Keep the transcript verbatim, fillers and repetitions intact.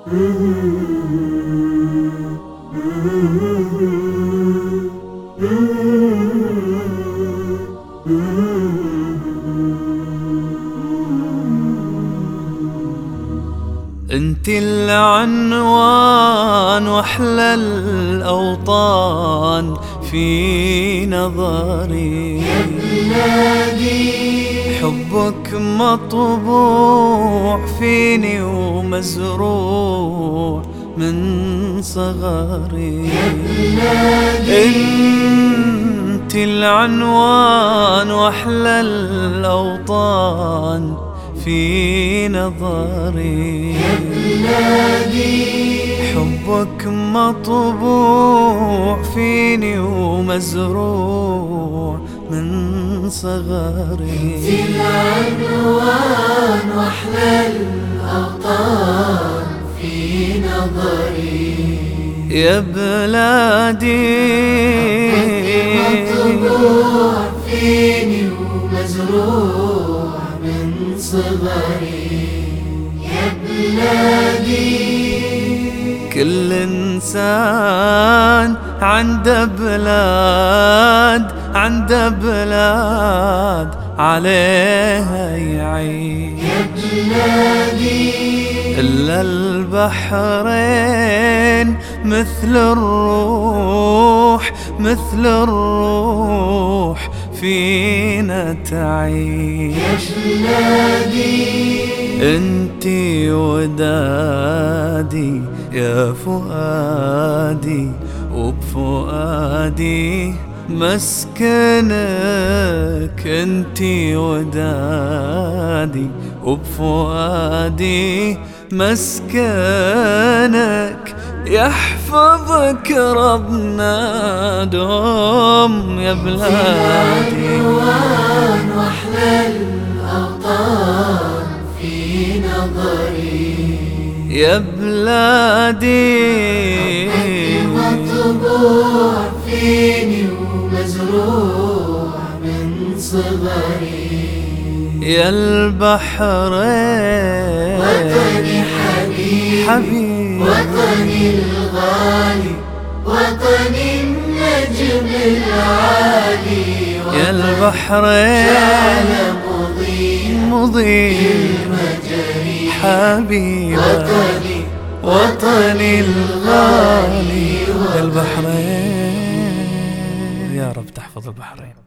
انت العنوان واحلى الاوطان في نظري يا بلادي، حبك مطبوع فيني ومزروع من صغري يا بلادي، انت العنوان واحلى الاوطان في نظري يا بلادي، حبك مطبوع فيني ومزروع من صغري انت العنوان واحلى الاوطان في نظري يا بلادي، مطبوع فيني ومزروع من صغري يا بلادي. كل إنسان عنده بلاد، عنده بلاد عليها يعيش يا بلادي، إلا البحرين مثل الروح، مثل الروح فينا تعيش يا بلادي، انتي ودادي يا فؤادي، وبفؤادي مسكنك. انتي ودادي وبفؤادي مسكنك، يحفظك ربنا دوم يا بلادي. العنوان واحلى الاوطان في نظري يا بلادي، مطبوع فيني ومزروع من صغري يا البحرين وطني حبيبي، حبيبي وطني الغالي، وطني النجم العالي، يا البحرين شعلة مضيء مضيء المجاري حبيبي وطني، وطني الغالي البحرين. يا رب تحفظ البحرين.